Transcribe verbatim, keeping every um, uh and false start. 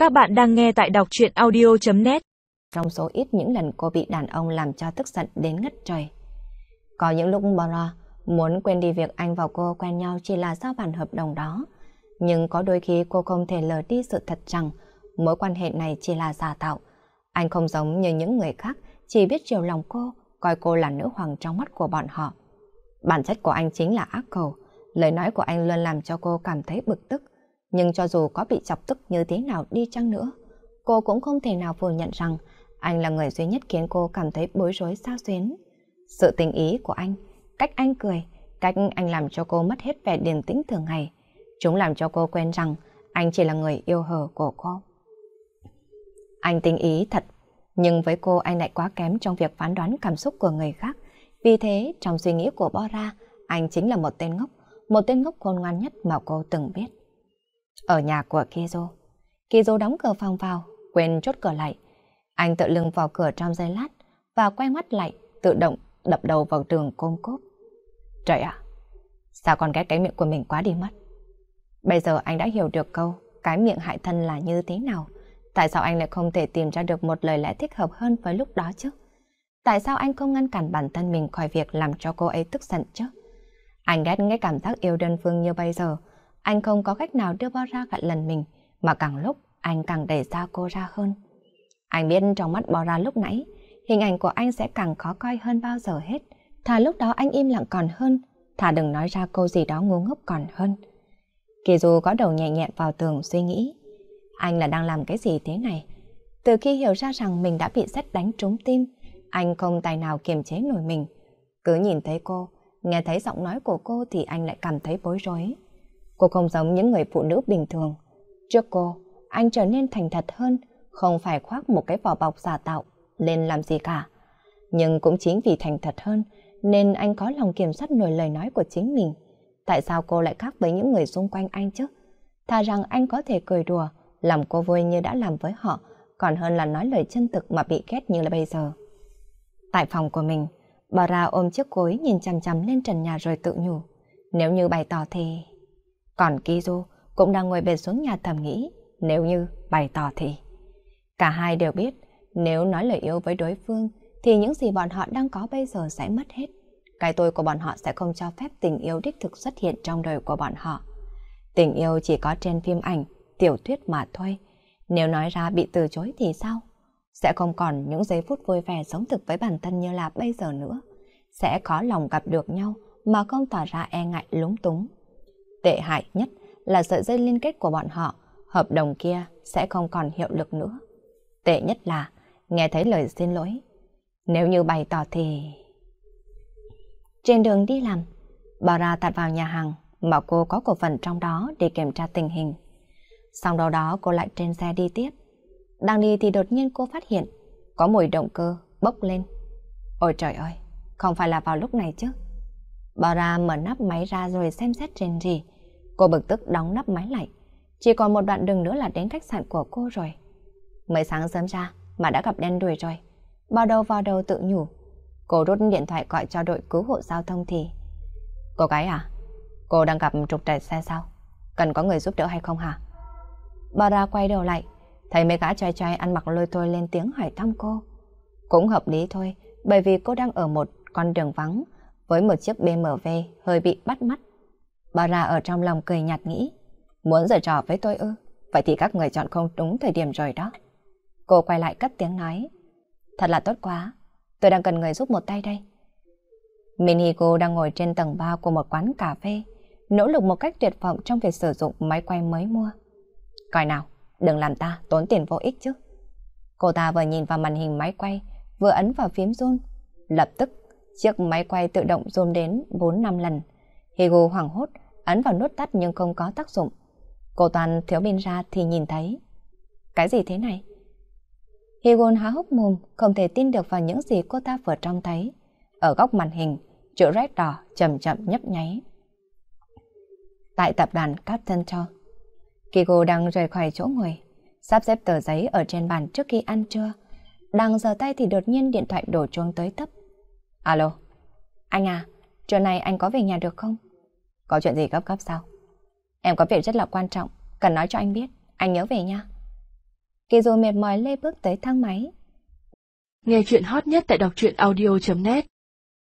Các bạn đang nghe tại đọc truyện audio chấm net. Trong số ít những lần cô bị đàn ông làm cho tức giận đến ngất trời. Có những lúc Bora muốn quên đi việc anh và cô quen nhau chỉ là do bản hợp đồng đó. Nhưng có đôi khi cô không thể lờ đi sự thật rằng mối quan hệ này chỉ là giả tạo. Anh không giống như những người khác, chỉ biết chiều lòng cô, coi cô là nữ hoàng trong mắt của bọn họ. Bản chất của anh chính là ác cầu. Lời nói của anh luôn làm cho cô cảm thấy bực tức. Nhưng cho dù có bị chọc tức như thế nào đi chăng nữa, cô cũng không thể nào phủ nhận rằng anh là người duy nhất khiến cô cảm thấy bối rối xao xuyến. Sự tình ý của anh, cách anh cười, cách anh làm cho cô mất hết vẻ điềm tĩnh thường ngày. Chúng làm cho cô quên rằng anh chỉ là người yêu hờ của cô. Anh tình ý thật, nhưng với cô anh lại quá kém trong việc phán đoán cảm xúc của người khác. Vì thế, trong suy nghĩ của Bora, anh chính là một tên ngốc, một tên ngốc khôn ngoan nhất mà cô từng biết. Ở nhà của Kizo, Kizo đóng cửa phòng vào, quên chốt cửa lại. Anh tự lưng vào cửa trong giây lát và quay mắt lại, tự động đập đầu vào tường côm cốp. Trời ạ, sao con ghét cái miệng của mình quá đi mất. Bây giờ anh đã hiểu được câu cái miệng hại thân là như thế nào. Tại sao anh lại không thể tìm ra được một lời lẽ thích hợp hơn với lúc đó chứ? Tại sao anh không ngăn cản bản thân mình khỏi việc làm cho cô ấy tức giận chứ? Anh ghét cái cảm giác yêu đơn phương như bây giờ. Anh không có cách nào đưa Bora gặn lần mình, mà càng lúc anh càng đẩy xa cô ra hơn. Anh biết trong mắt Bora lúc nãy, hình ảnh của anh sẽ càng khó coi hơn bao giờ hết. Thà lúc đó anh im lặng còn hơn, thà đừng nói ra câu gì đó ngu ngốc còn hơn. Kizu có đầu nhẹ nhẹ vào tường suy nghĩ. Anh là đang làm cái gì thế này? Từ khi hiểu ra rằng mình đã bị sét đánh trúng tim, anh không tài nào kiềm chế nổi mình. Cứ nhìn thấy cô, nghe thấy giọng nói của cô thì anh lại cảm thấy bối rối. Cô không giống những người phụ nữ bình thường. Trước cô, anh trở nên thành thật hơn, không phải khoác một cái vỏ bọc giả tạo lên làm gì cả. Nhưng cũng chính vì thành thật hơn nên anh có lòng kiểm soát nổi lời nói của chính mình. Tại sao cô lại khác với những người xung quanh anh chứ? Thà rằng anh có thể cười đùa, làm cô vui như đã làm với họ, còn hơn là nói lời chân thực mà bị ghét như là bây giờ. Tại phòng của mình, Bora ôm chiếc gối nhìn chằm chằm lên trần nhà rồi tự nhủ. Nếu như bày tỏ thì... Còn Kizu cũng đang ngồi bệt xuống nhà thầm nghĩ, nếu như bày tỏ thì... Cả hai đều biết, nếu nói lời yêu với đối phương, thì những gì bọn họ đang có bây giờ sẽ mất hết. Cái tôi của bọn họ sẽ không cho phép tình yêu đích thực xuất hiện trong đời của bọn họ. Tình yêu chỉ có trên phim ảnh, tiểu thuyết mà thôi. Nếu nói ra bị từ chối thì sao? Sẽ không còn những giây phút vui vẻ sống thực với bản thân như là bây giờ nữa. Sẽ khó lòng gặp được nhau mà không tỏ ra e ngại lúng túng. Tệ hại nhất là sợi dây liên kết của bọn họ, hợp đồng kia sẽ không còn hiệu lực nữa. Tệ nhất là nghe thấy lời xin lỗi. Nếu như bày tỏ thì... Trên đường đi làm, Bora tạt vào nhà hàng mà cô có cổ phần trong đó để kiểm tra tình hình. Sau đó đó cô lại trên xe đi tiếp. Đang đi thì đột nhiên cô phát hiện có mùi động cơ bốc lên. Ôi trời ơi, không phải là vào lúc này chứ. Bora mở nắp máy ra rồi xem xét trên gì. Cô bực tức đóng nắp máy lại. Chỉ còn một đoạn đường nữa là đến khách sạn của cô rồi. Mới sáng sớm ra mà đã gặp đen đuổi rồi. Bao đầu vào đầu tự nhủ. Cô rút điện thoại gọi cho đội cứu hộ giao thông thì... Cô gái à? Cô đang gặp trục trặc xe sao? Cần có người giúp đỡ hay không hả? Bora quay đầu lại, thấy mấy gã trai trai ăn mặc lôi thôi lên tiếng hỏi thăm cô. Cũng hợp lý thôi, bởi vì cô đang ở một con đường vắng với một chiếc bê em vê hơi bị bắt mắt. Bora ở trong lòng cười nhạt nghĩ, muốn giở trò với tôi ư? Vậy thì các người chọn không đúng thời điểm rồi đó. Cô quay lại cất tiếng nói, thật là tốt quá, tôi đang cần người giúp một tay đây. Miniko đang ngồi trên tầng ba của một quán cà phê, nỗ lực một cách tuyệt vọng trong việc sử dụng máy quay mới mua. Coi nào, đừng làm ta tốn tiền vô ích chứ. Cô ta vừa nhìn vào màn hình máy quay, vừa ấn vào phím zoom. Lập tức, chiếc máy quay tự động zoom đến bốn năm lần. Higo hoảng hốt, ấn vào nút tắt nhưng không có tác dụng. Cô toàn thiếu pin ra thì nhìn thấy. Cái gì thế này? Higo há hốc mồm, không thể tin được vào những gì cô ta vừa trông thấy. Ở góc màn hình, chữ red đỏ chậm chậm nhấp nháy. Tại tập đoàn Captain Cho, Kigo đang rời khỏi chỗ ngồi, sắp xếp tờ giấy ở trên bàn trước khi ăn trưa. Đang giơ tay thì đột nhiên điện thoại đổ chuông tới tấp. Alo, anh à, trưa nay anh có về nhà được không? Có chuyện gì gấp gấp sao? Em có việc rất là quan trọng, cần nói cho anh biết, anh nhớ về nha. Kỳ dù mệt mỏi lê bước tới thang máy. Nghe chuyện hot nhất tại đọc truyện audio chấm net.